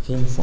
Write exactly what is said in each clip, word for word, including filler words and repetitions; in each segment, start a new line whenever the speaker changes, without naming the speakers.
في انسان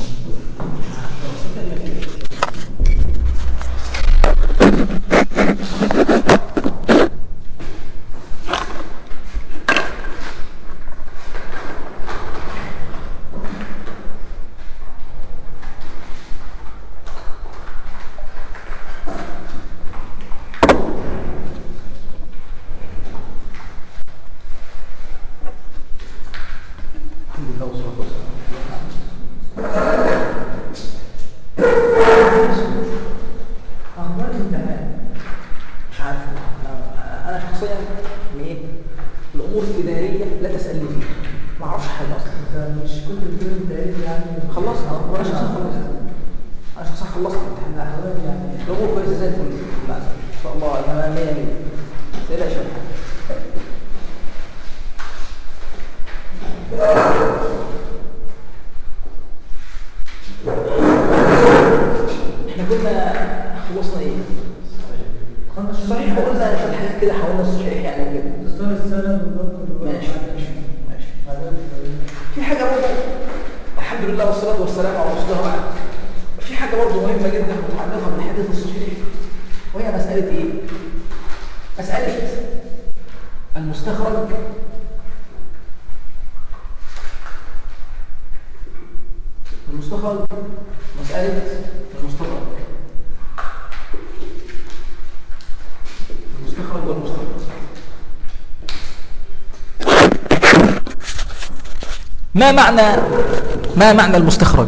ما معنى ما معنى المستخرج؟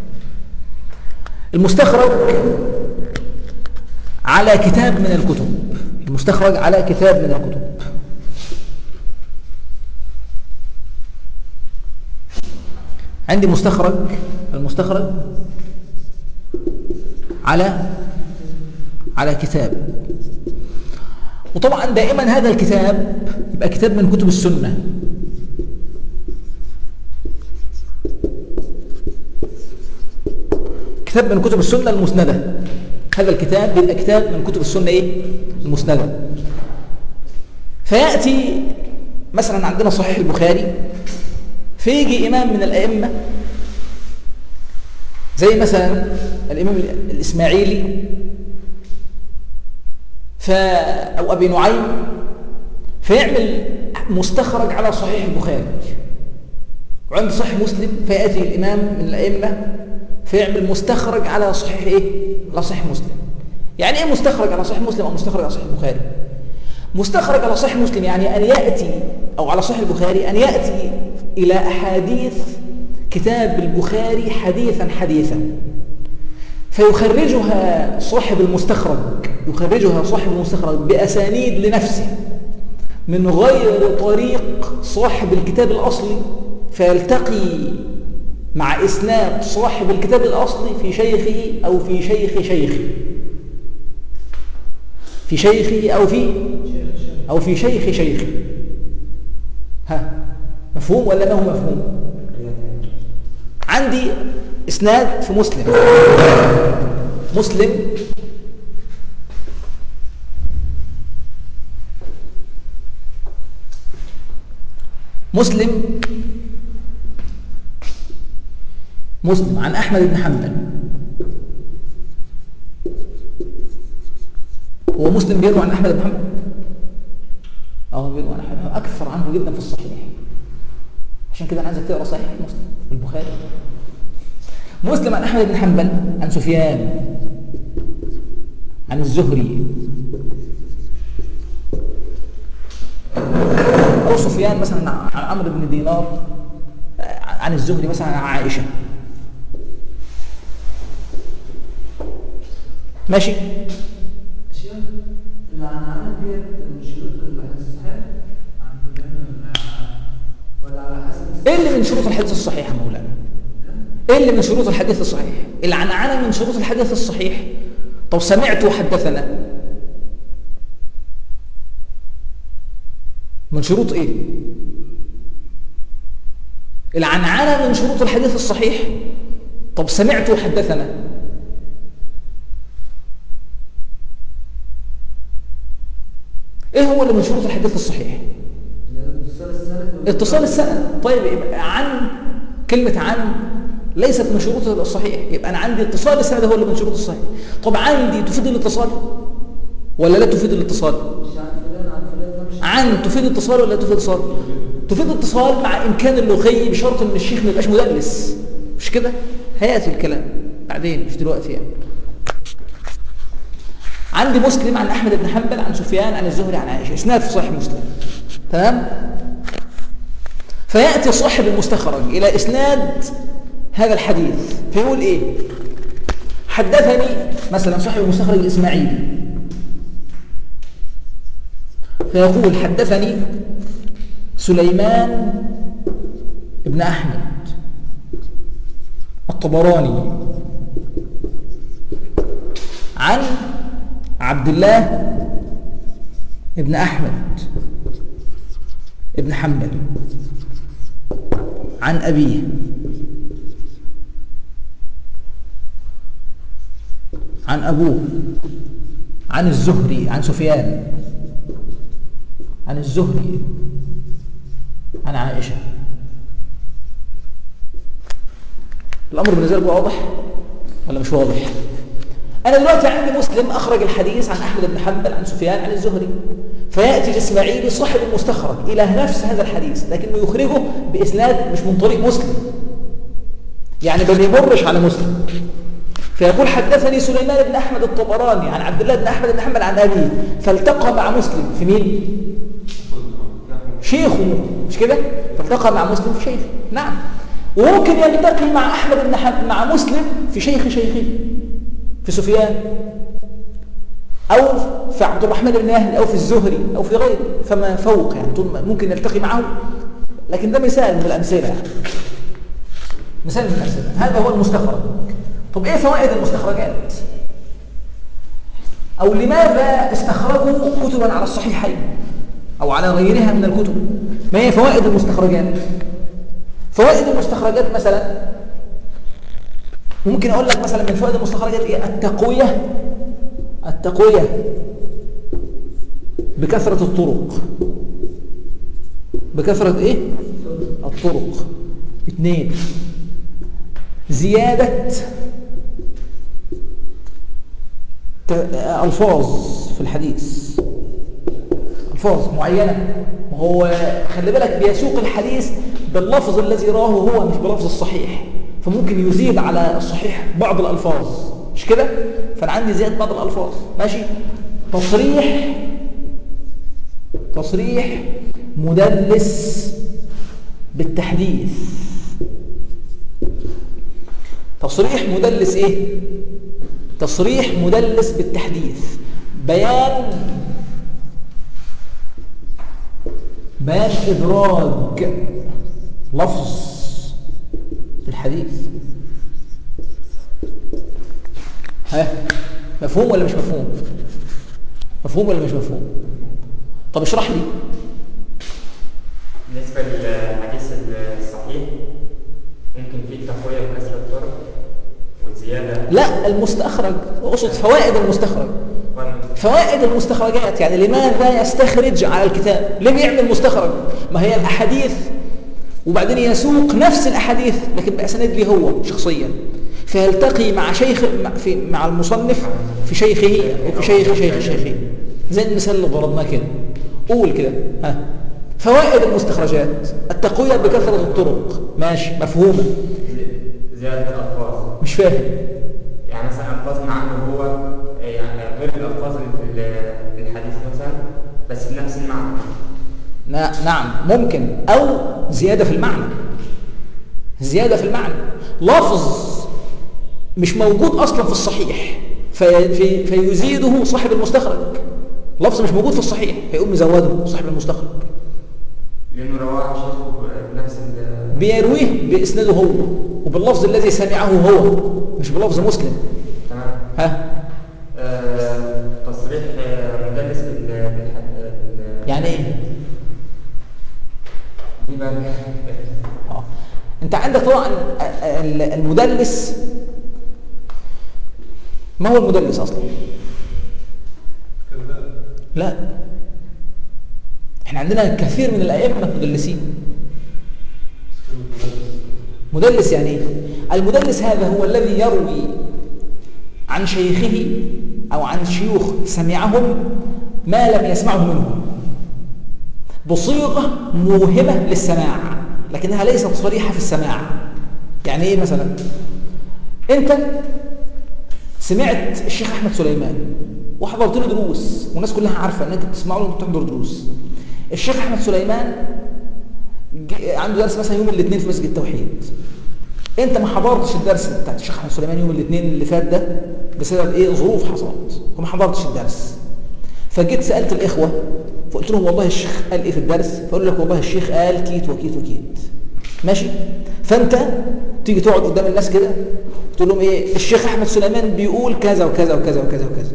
المستخرج على كتاب من الكتب المستخرج على كتاب من الكتب عندي مستخرج المستخرج على على كتاب، وطبعا دائما هذا الكتاب يبقى كتاب من كتب السنة. كتاب من كتب السنة المسندة، هذا الكتاب بيبقى كتاب من كتب السنة ايه؟ المسندة. فيأتي مثلا عندنا صحيح البخاري، فيجي إمام من الأئمة زي مثلا الإمام الإسماعيلي ف... أو أبي نعيم، فيعمل مستخرج على صحيح البخاري. وعند صحيح مسلم فيأتي الإمام من الأئمة فيعمل مستخرج على صحيح إيه؟ على صحيح مسلم. يعني إيه مستخرج على صحيح مسلم أو مستخرج على صحيح البخاري؟ مستخرج على صحيح مسلم يعني أن يأتي، أو على صحيح البخاري أن يأتي إلى أحاديث كتاب البخاري حديثا حديثا، فيخرجها صاحب المستخرج يخرجها صاحب المستخرج بأسانيد لنفسه من غير طريق صاحب الكتاب الأصلي، فيلتقي مع إسناد صاحب الكتاب الأصلي في شيخه أو في شيخ شيخه في شيخه أو في أو في شيخ شيخه. ها، مفهوم ولا ما هو مفهوم؟ عندي إسناد في مسلم مسلم مسلم مسلم عن أحمد بن حنبل. هو مسلم بيروي عن أحمد بن حنبل؟ اه بيروي عن أحمد، أكثر عنه جدا في الصحيح. عشان كده أنا عايزك تقرأ صحيح مسلم والبخاري. مسلم عن أحمد بن حنبل عن سفيان عن الزهري، أو سفيان مثلا عن عمرو بن دينار عن الزهري مثلا عن عائشة. ماشي؟
العنعنات ديت من شروط الحديث الصحيح ولا على حسب؟
ايه اللي من شروط الحديث الصحيح يا مولانا؟ ايه اللي من شروط الحديث الصحيح؟ العنعنة من شروط الحديث الصحيح. طب سمعت وحدثنا من شروط ايه؟ العنعنة من شروط الحديث الصحيح. طب سمعت وحدثنا ايه هو اللي من شروط الحديث الصحيح؟
اتصال السند.
اتصال السند. طيب يبقى عن، كلمة عن ليست من شروط الصحيح. يبقى أنا عندي اتصال السند هو اللي من شروط الصحيح. طب عندي تفيد الاتصال ولا لا تفيد الاتصال؟ عن تفيد اتصال ولا لا تفيد اتصال؟ تفيد اتصال مع إمكان اللغي بشرط أن الشيخ ما يبقاش مدلس، مش كده؟ هيأتي الكلام بعدين مش دلوقتي يعني. عندي مسلم عن أحمد بن حنبل عن سفيان عن الزهري عن عائشة، إسناد في صحيح مسلم، تمام؟ فيأتي صاحب المستخرج إلى إسناد هذا الحديث فيقول إيه؟ حدثني مثلا صاحب المستخرج الإسماعيلي فيقول حدثني سليمان ابن أحمد الطبراني عن عبد الله ابن أحمد ابن حنبل عن أبيه عن أبوه عن الزهري عن سفيان عن الزهري عن عائشة. الأمر بالنسبة لكم واضح ولا مش واضح؟ أنا دلوقتي عندي مسلم أخرج الحديث عن أحمد بن حنبل عن سفيان عن الزهري، فيأتي الإسماعيلي صاحب المستخرج إلى نفس هذا الحديث لكنه يخرجه بإسناد مش من طريق مسلم، يعني ما بيمرش على مسلم، فيقول حدثني سليمان بن أحمد الطبراني عن عبد الله بن أحمد بن حنبل عن أبيه، فالتقى مع مسلم في مين؟ شيخه، مش كده؟ فالتقى مع مسلم في شيخه، نعم. وممكن يلتقي مع أحمد بن حنبل مع مسلم في شيخ شيخه في سفيان أو في عبد الرحمن بن مهدي أو في الزهري أو في غيره، فما فوق يعني ممكن يلتقي معه، لكن ده مثال من الأمثلة يعني. مثال من الأمثلة. هذا هو المستخرج. طب إيه فوائد المستخرجات؟ أو لماذا استخرجوا كتبا على الصحيحين أو على غيرها من الكتب؟ ما هي فوائد المستخرجات؟ فوائد المستخرجات مثلا ممكن أقول لك مثلا من فوائد المستخرجات إيه؟ التقوية التقوية بكثرة الطرق، بكثرة إيه؟ الطرق. اثنين، زيادة ألفاظ في الحديث، ألفاظ معينة، وهو خلي بالك بيسوق الحديث باللفظ الذي راه هو مش بلفظ الصحيح، فممكن يزيد على الصحيح بعض الألفاظ، مش كده؟ فأنا عندي زيادة بعض الألفاظ، ماشي؟ تصريح تصريح مدلس بالتحديث، تصريح مدلس إيه؟ تصريح مدلس بالتحديث، بيان بيان إدراج لفظ الحديث. ها مفهوم ولا مش مفهوم؟ مفهوم ولا مش مفهوم؟ طب اشرح لي.
بالنسبة للحديث الصحيح ممكن فيه تقوية بكسر الطرق وزيادة.
لا، المستخرج اقصد فوائد المستخرج. فوائد المستخرجات يعني لماذا يستخرج على الكتاب؟ ليه بيعمل مستخرج؟ ما هي الأحاديث وبعدين يسوق نفس الأحاديث لكن بأسانيد ليه هو شخصيا، فيلتقي مع شيخ في مع المصنف في شيخه وفي شيخ شيخ شيخه، زي المثال اللي ضربناه كده. قول كده. ها فوائد المستخرجات التقوية بكثرة الطرق، ماشي، مفهومة.
زيادة الألفاظ.
مش فاهم.
يعني مثلا ألفاظ معنى هو يعني غير الألفاظ اللي في الحديث مثلا بس بنفس المعنى.
نعم ممكن، أو زيادة في المعنى، زيادة في المعنى، لفظ مش موجود أصلا في الصحيح في في فيزيده صاحب المستخرج، لفظ مش موجود في الصحيح فيقوم مزوده صاحب المستخرج
لأنه رواه شيخه بنفس
بيرويه بإسناده هو وباللفظ الذي سمعه هو مش بلفظ مسلم.
تمام.
ها
آه، تصريح مدلس بال
يعني ايه؟
دي بقى
اه انت عندك طبعا المدلس. ما هو المدلس اصلا؟ لا، احنا عندنا كثير من الائمه مدلسين. مدلس يعني ايه؟ المدلس هذا هو الذي يروي عن شيخه أو عن شيوخ سمعهم ما لم يسمعه منهم بصيغة موهمة للسماع لكنها ليست صريحة في السماع. يعني إيه مثلا؟ أنت سمعت الشيخ أحمد سليمان وحضرت له دروس والناس كلها عارفة أنك بتسمع له وبتحضر دروس. الشيخ أحمد سليمان عنده درس مثلا يوم الاثنين في مسجد التوحيد، أنت ما حضرتش الدرس بتاع الشيخ أحمد سليمان يوم الاثنين اللي فات ده بسبب إيه؟ ظروف حصلت وما حضرتش الدرس. فجيت سألت الإخوة فقلت لهم والله الشيخ قال إيه في الدرس؟ فقال لك والله الشيخ قال كيت وكيت وكيت. ماشي؟ فأنت تيجي تقعد قدام الناس كده تقول لهم إيه؟ الشيخ أحمد سليمان بيقول كذا وكذا وكذا وكذا وكذا.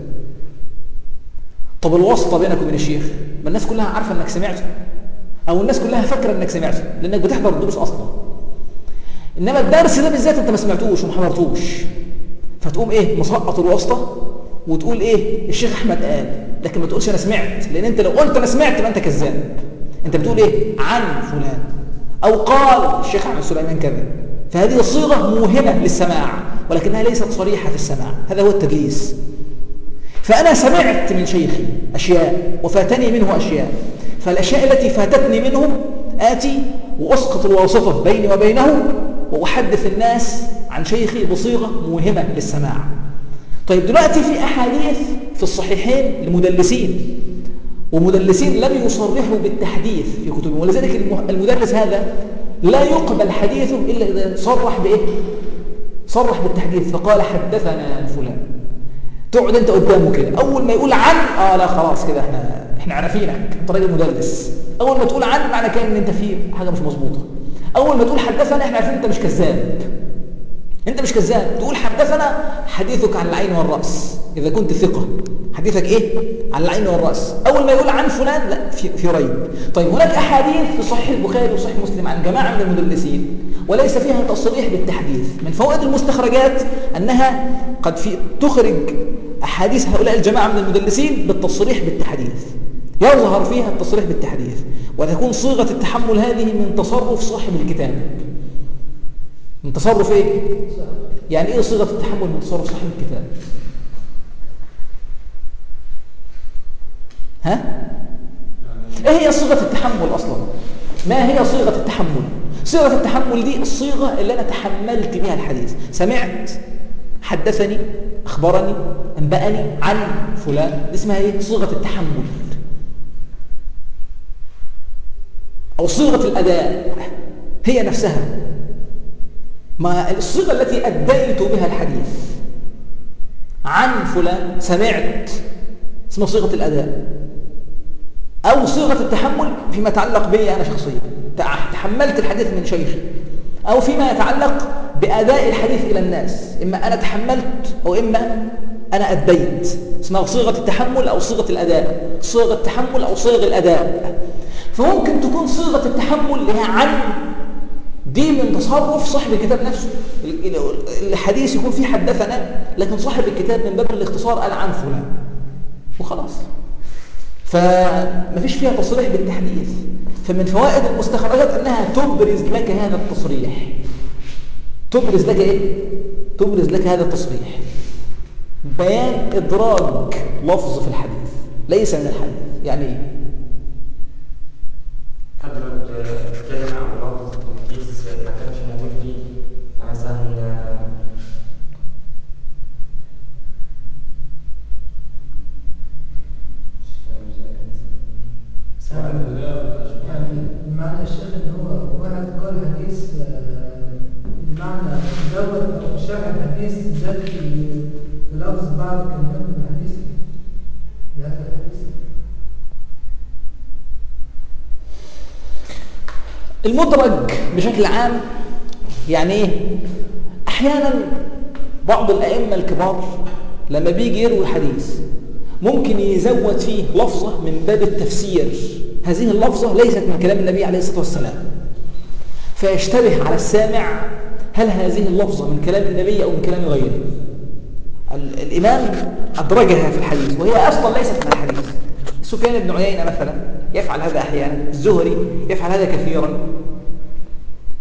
طب الواسطة بينك وبين الشيخ؟ ما الناس كلها عارفة إنك سمعته أو الناس كلها فاكرة إنك سمعته لأنك بتحضر الدروس أصلا. إنما الدرس ده بالذات أنت ما سمعتوش وما حضرتوش، فتقوم إيه؟ مسقط الواسطة وتقول إيه؟ الشيخ أحمد قال، لكن ما تقولش أنا سمعت، لأن أنت لو قلت أنا سمعت يبقى أنت كذاب. أنت بتقول إيه؟ عن فلان أو قال الشيخ أحمد سليمان كذا. فهذه صيغة موهمة للسماع ولكنها ليست صريحة في السماع، هذا هو التدليس. فأنا سمعت من شيخي أشياء وفاتني منه أشياء، فالأشياء التي فاتتني منه آتي وأسقط الواسطة بيني وبينه وأحدث الناس عن شيخي بصيغة موهمة للسماع. طيب دلوقتي في أحاديث في الصحيحين لمدلسين ومدلسين لم يصرحوا بالتحديث في كتبهم، ولذلك المدلس هذا لا يقبل حديثه إلا إذا صرح بإيه؟ صرح بالتحديث فقال حدثنا فلان. تقعد أنت قدامه كده أول ما يقول عن آه لا خلاص كده احنا احنا عارفينك انت راجل مدلس. أول ما تقول عن معنى كان إن أنت في حاجة مش مظبوطة. أول ما تقول حدثنا احنا عارفين أنت مش كذاب، أنت مش كذاب. تقول حدثنا حديثك عن العين والرأس إذا كنت ثقة، حديثك إيه؟ عن العين والرأس. أول ما يقول عن فلان لا في, في ريب. طيب هناك أحاديث في صحيح البخاري وصحيح مسلم عن جماعة من المدلسين وليس فيها تصريح بالتحديث. من فوائد المستخرجات أنها قد في تخرج أحاديث هؤلاء الجماعة من المدلسين بالتصريح بالتحديث، يظهر فيها التصريح بالتحديث وتكون صيغة التحمل هذه من تصرف صاحب الكتاب. من تصرف إيه؟ يعني إيه صيغة التحمل من تصرف صاحب الكتاب؟ ها؟ إيه هي صيغة التحمل أصلا؟ ما هي صيغة التحمل؟ صيغة التحمل دي الصيغة اللي أنا تحملت بها الحديث. سمعت، حدثني، أخبرني، أنبأني عن فلان، اسمها إيه؟ صيغة التحمل أو صيغة الأداء هي نفسها. ما الصيغة التي أديت بها الحديث عن فلان سمعت اسمها صيغة الأداء، أو صيغة التحمل فيما يتعلق بي أنا شخصيا، تحملت الحديث من شيخي، أو فيما يتعلق بأداء الحديث إلى الناس، إما أنا تحملت أو إما أنا أديت، اسمها صيغة التحمل أو صيغة الأداء، صيغة التحمل أو صيغ الأداء. فممكن تكون صيغة التحمل اللي هي عن دي من تصرف صاحب الكتاب نفسه. الحديث يكون فيه حدثنا لكن صاحب الكتاب من باب الاختصار قال عن فلان وخلاص، فمفيش فيها تصريح بالتحديث. فمن فوائد المستخرجات أنها تبرز لك هذا التصريح. تبرز لك إيه؟ تبرز لك هذا التصريح، بيان إدراج لفظ في الحديث ليس من الحديث. يعني إيه؟
حضرت كلمة أو لفظ في الحديث ما كانش موجود فيه، مثلا
يعني بمعنى الشيخ ان هو واحد قال حديث بمعنى زود او شرح الحديث زاد في لفظ بعض كلمات من الحديث بهذا الحديث.
المدرج بشكل عام يعني ايه؟ احيانا بعض الائمه الكبار لما بيجي يروي حديث ممكن يزود فيه لفظه من باب التفسير، هذه اللفظه ليست من كلام النبي عليه الصلاه والسلام، فيشتبه على السامع هل هذه اللفظه من كلام النبي او من كلام غيره. الامام ادرجها في الحديث وهي اصلا ليست من الحديث. سفيان بن عيينه مثلا يفعل هذا احيانا، الزهري يفعل هذا كثيرا.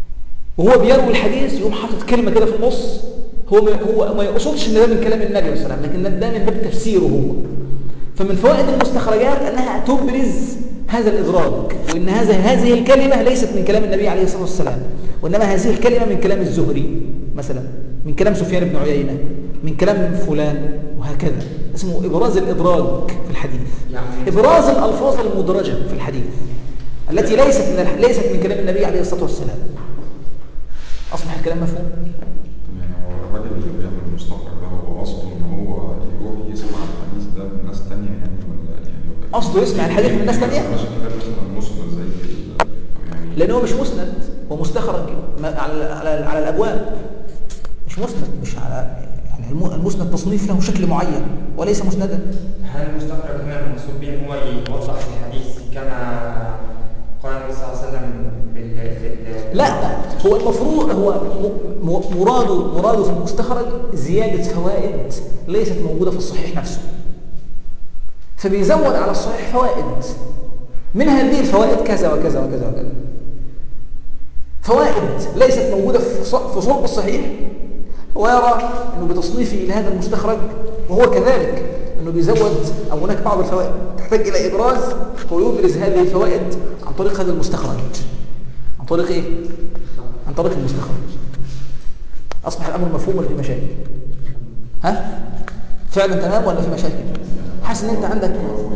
وهو بيروي الحديث يقوم حاطط كلمة كده في النص، هو ما هو ما يقصدش ان ده من كلام النبي صلى الله عليه وسلم، لكن ده من باب تفسيره هو. فمن فوائد المستخرجات انها تبرز هذا الادراج، وان هذا هذه الكلمة ليست من كلام النبي عليه الصلاة والسلام، وانما هذه الكلمة من كلام الزهري مثلا، من كلام سفيان بن عيينة، من كلام فلان، وهكذا. اسمه ابراز الادراج في الحديث، ابراز الالفاظ المدرجة في الحديث التي ليست من ليست من كلام النبي عليه الصلاة والسلام. أصبح الكلام مفهوم؟
يعني هو الراجل اللي بيعمل المستخرج ده هو قصده ان هو يروح يسمع الحديث ده من ناس تانية يعني، ولا يعني
قصده يسمع الحديث من ناس تانية؟
مش كتاب مثلا مسند زي يعني،
لأنه هو مش مسند، هو مستخرج على على على الأبواب، مش مسند، مش على يعني المسند تصنيف له شكل معين وليس مسندا.
هل المستخرج هنا المقصود به هو يوضح الحديث كما قال النبي صلى الله عليه وسلم بال
لا هو المفروض هو مراده مراده في المستخرج زيادة فوائد ليست موجودة في الصحيح نفسه، فبيزود على الصحيح فوائد، من هذه الفوائد كذا وكذا وكذا وكذا، فوائد ليست موجودة في صلب الصحيح، ويرى أنه بتصنيفه إلى هذا المستخرج وهو كذلك أنه بيزود، أو هناك بعض الفوائد تحتاج إلى إبراز، هو يبرز هذه الفوائد عن طريق هذا المستخرج. عن طريق إيه؟ عن طريق المستخرج. أصبح الأمر مفهوم ولا في مشاكل؟ ها؟ فعلا تمام ولا في مشاكل؟ حاسس إن أنت عندك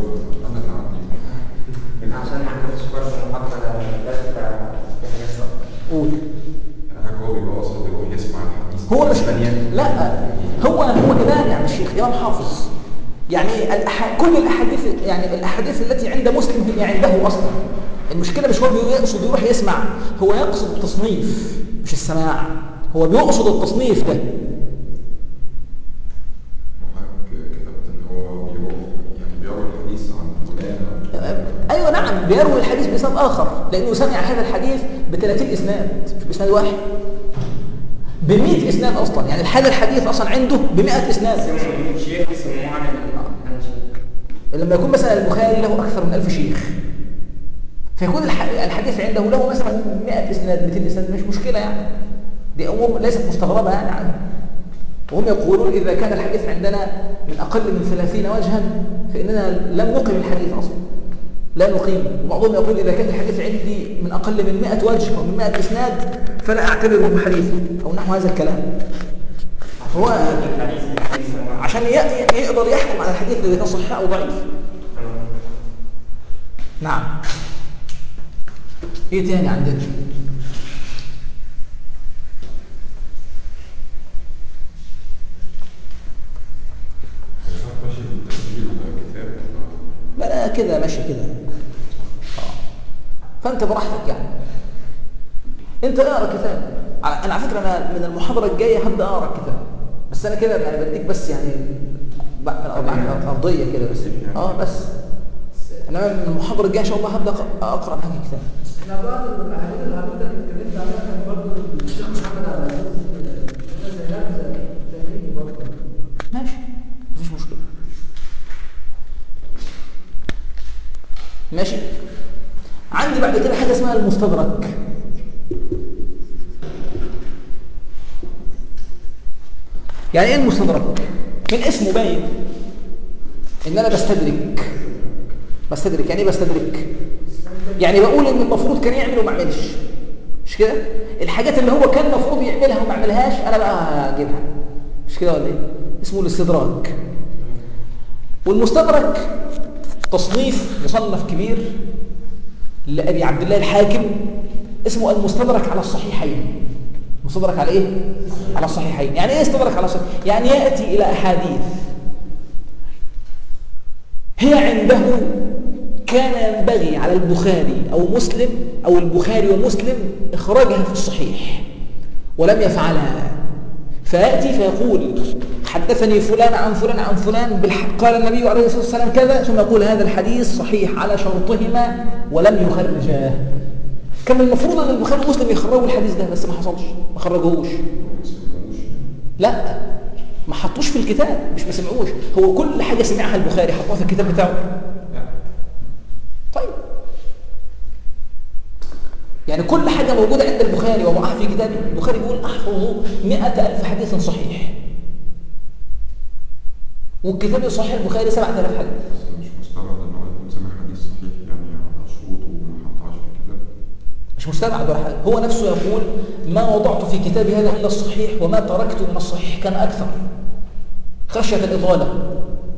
عشان ما عندكش فرصة محاضرة بس في حاجات أكتر.
قول.
هو بيبقى قصده يروح يسمع الحديث
هو مش لا هو هو إمام يعني الشيخ إمام حافظ، يعني الأح... كل الأحاديث، يعني الأحاديث التي عند مسلم هي عنده أصلا. المشكلة مش هو يقصد يروح يسمع، هو يقصد التصنيف مش السماع، هو بيقصد التصنيف ده.
وحضرتك كتبت ان هو بيروح يعني بيروي الحديث عن فلان.
ايوه نعم، بيروي الحديث باسناد اخر، لانه سمع هذا الحديث ب ثلاثين اسناد، مش باسناد واحد، ب مئة اسناد اصلا، يعني هذا الحديث اصلا عنده ب مئة اسناد.
شيخ اسمه عن
لما يكون مثلا البخاري له اكثر من ألف شيخ، فيكون الحديث عنده له مثلا مئة اسناد مئتين اسناد، مش مشكله يعني، دي امور ليست مستغربه يعني عنه. وهم يقولون اذا كان الحديث عندنا من اقل من ثلاثين وجها فاننا لم نقم الحديث اصلا، لا نقيم. وبعضهم يقول اذا كان الحديث عندي من اقل من مئة وجه او من مئة اسناد فلا اعتبره حديث او نحو هذا الكلام. هو عشان يقدر يحكم على الحديث اذا كان صحيح او ضعيف. نعم. ايه تاني عندك؟ لا كده ماشي كده، فانت براحتك يعني، انت اقرا كتاب. انا على فكره انا من المحاضره الجايه هبدا اقرا كتاب، بس انا كده يعني بديك بس يعني ارضيه كده بس. اه بس انا من المحاضره الجايه ان شاء الله هبدا اقرا معاك كتاب.
احنا بعض الاحاديث اللي حضرتك اتكلمت عليها كان برضه الشيخ محمد عبد العزيز زي نبذه تمهيدي برضه.
ماشي مفيش مشكله. ماشي. عندي بعد كده حاجه اسمها المستدرك. يعني ايه المستدرك؟ من اسمه باين ان انا بستدرك. بستدرك يعني ايه بستدرك؟ يعني بقول ان المفروض كان يعمل وما عملش، مش كده؟ الحاجات اللي هو كان المفروض يعملها وما عملهاش انا بقى هجيبها، مش كده ولا ايه؟ اسمه الاستدراك. والمستدرك تصنيف مصنف كبير لأبي عبد الله الحاكم اسمه المستدرك على الصحيحين. مستدرك على ايه؟ على الصحيحين. يعني ايه استدرك على الصحيحين؟ يعني يأتي إلى أحاديث هي عنده كان ينبغي على البخاري أو مسلم أو البخاري ومسلم إخراجها في الصحيح ولم يفعلها، فيأتي فيقول حدثني فلان عن فلان عن فلان بالحق قال النبي عليه الصلاة والسلام كذا، ثم يقول هذا الحديث صحيح على شرطهما ولم يخرجاه. كان المفروض أن البخاري ومسلم يخرجوا الحديث ده، بس ما حصلش، ما خرجوهوش. لا ما حطوش في الكتاب، مش ما سمعوش. هو كل حاجة سمعها البخاري حطوها في الكتاب بتاعه. طيب يعني كل حاجة موجودة عند البخاري ومعها في كتابه. البخاري بيقول أحفظ مئة ألف حديث صحيح، والكتاب صحيح البخاري سبعة آلاف حديث.
بس مش مستبعد ان هو يكون سامع حديث صحيح يعني على شروطه وما حطهاش في الكتاب.
مش مستبعد ولا حاجة، هو نفسه يقول ما وضعت في كتابي هذا إلا الصحيح وما تركت من الصحيح كان أكثر خشية الإطالة.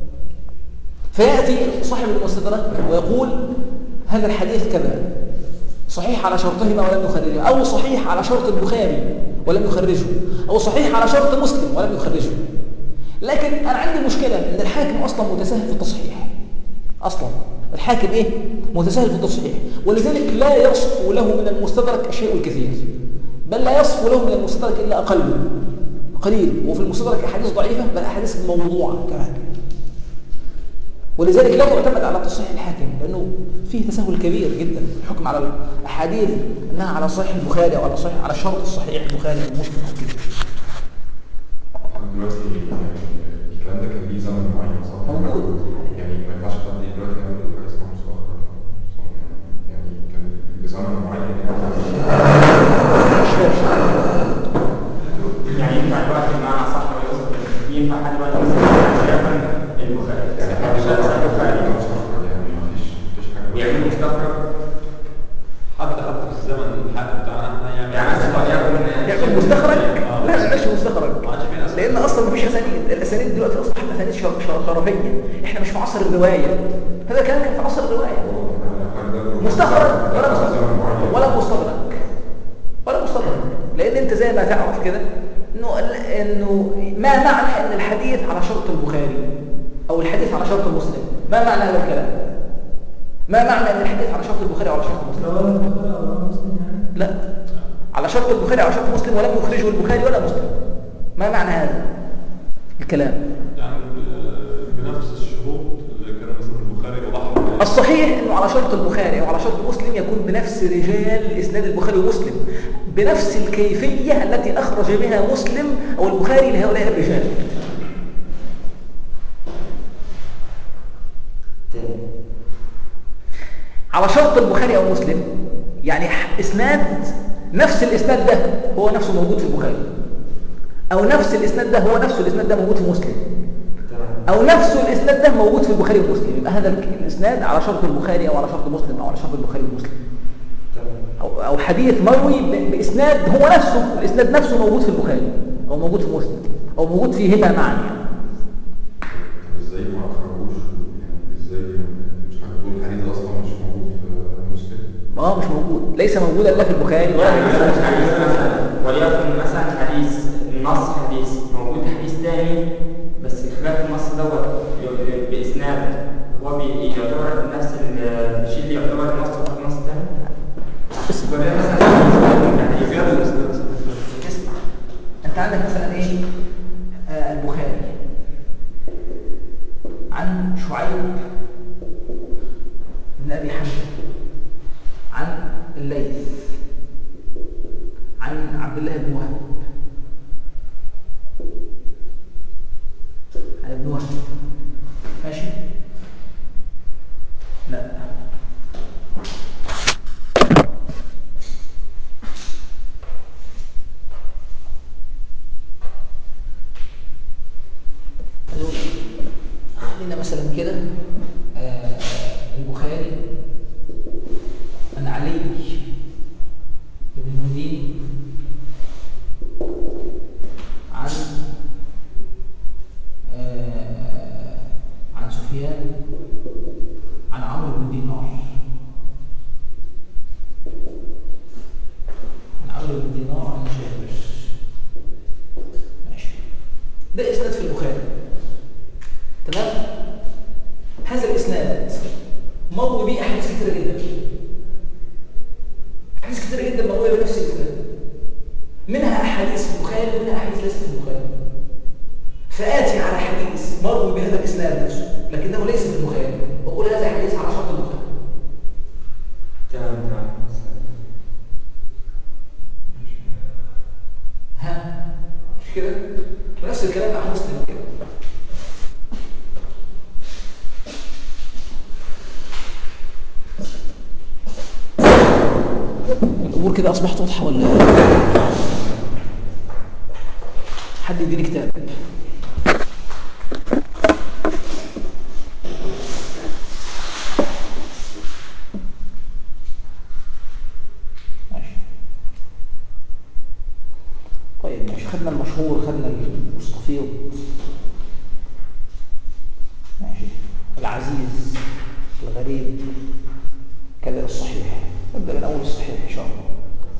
فيأتي صاحب المستدرك ويقول هذا الحديث كذا صحيح على شرطهما ولم يخرجه، أو صحيح على شرط البخاري ولم يخرجه، أو صحيح على شرط مسلم ولم يخرجه. لكن أنا عندي مشكلة إن الحاكم أصلا متساهل في التصحيح. أصلا الحاكم إيه؟ متساهل في التصحيح، ولذلك لا يصف له من المستدرك الشيء الكثير، بل لا يصف له من المستدرك إلا أقل قليل، وفي المستدرك أحاديث ضعيفة بل أحاديث موضوعة كمان. ولذلك لا يعتمد على تصحيح الحاكم لأنه فيه تساهل كبير جدا. الحكم على الأحاديث أنها على صحيح البخاري أو على صحيح على شرط الصحيح البخاري ومسلم أو كده.
دلوقتي الكلام ده كان ليه زمن معين صح؟
موجود.
يعني ما ينفعش حد دلوقتي يعمل حاجة اسمها مستخرج يعني كان لزمن معين يعني.
يعني ينفع دلوقتي مع صح ولا يوصف ينفع حد دلوقتي مثلا البخاري
يعني حد البخاري مستخرج يعني ما فيش مفيش حاجة
بيعمل مستخرج
حتى حتى في الزمن الحالي بتاعنا احنا يعني
يعني مثلا يعمل
يعمل مستخرج؟ لا ما يعملش مستخرج،
ما عادش فينا أسئلة.
لأن أصلا مفيش أسانيد. الأسانيد دلوقتي أصبحت أسانيد شرفية. إحنا مش في عصر الرواية، هذا كان كان في عصر الرواية. مستخرج ولا مستخرج ولا مستدرك ولا مستدرك، لأن أنت زي ما تعرف كده إنه إنه ما معنى إن الحديث على شرط البخاري أو الحديث على شرط مسلم؟ ما معنى هذا الكلام؟ ما معنى إن الحديث على شرط البخاري أو على شرط مسلم؟
رواه البخاري أو رواه مسلم يعني؟
لا، على شرط البخاري على شرط مسلم ولم يخرجه البخاري ولا مسلم. ما معنى هذا الكلام؟
يعني بنفس الشروط اللي كان مثلا البخاري وضحها.
الصحيح انه على شرط البخاري او على شرط مسلم يكون بنفس رجال اسناد البخاري ومسلم، بنفس الكيفيه التي اخرج بها مسلم او البخاري لهؤلاء الرجال. على شرط البخاري او مسلم يعني اسناد نفس الاسناد ده هو نفسه موجود في البخاري، او نفس الاسناد ده هو نفسه الاسناد ده موجود في مسلم، او نفس الاسناد ده موجود في البخاري ومسلم. يبقى هذا الاسناد على شرط البخاري او على شرط مسلم او على شرط البخاري ومسلم. او او حديث مروي باسناد هو نفسه الاسناد نفسه موجود في البخاري او موجود في مسلم او موجود فيهما معا.
ازاي ما اخرجوش يعني؟ ازاي مش هتقول الحديث اصلا مش موجود في مسلم؟
اه مش موجود، ليس موجودا لا في البخاري ولا في
مثلا
مسلم.
حديث مثلا وليكن مثلا حديث النص حديث موجود حديث ثاني بس خلاف النص دوت باسناد هو بيعتبر نفس الشيء اللي يعتبر النص في النص الثاني.
اسمع اسمع انت عندك مثلا ايه آه البخاري عن شعيب بن ابي حمزه عن الليث عن عبد الله بن وهب عن ابن وهب ماشي. لا خلينا مثلا كده آه البخاري عن علي بن المديني عن آه عن سفيان عن عمرو بن دينار عن عمرو بن دينار عن جابر. ماشي، ده اسناد في البخاري تمام. هذا الاسناد مروي به احاديث كثيره جدا، احاديث كثيره جدا مرويه بنفس الاسناد، منها احاديث في البخاري ومنها احاديث ليست في البخاري. فاتي على حديث مروي بهذا الاسناد نفسه لكنه ليس في البخاري واقول هذا حديث على شرط البخاري.
تمام تمام.
ها مش كده؟ ونفس الكلام مع مسلم كده. الأمور كده أصبحت واضحة ولا حد يديني كتاب؟ طيب ماشي، خدنا المشهور، خدنا المستفيض، ماشي، العزيز، الغريب، كذا الصحيح. نبدأ من أول الصحيح إن شاء الله.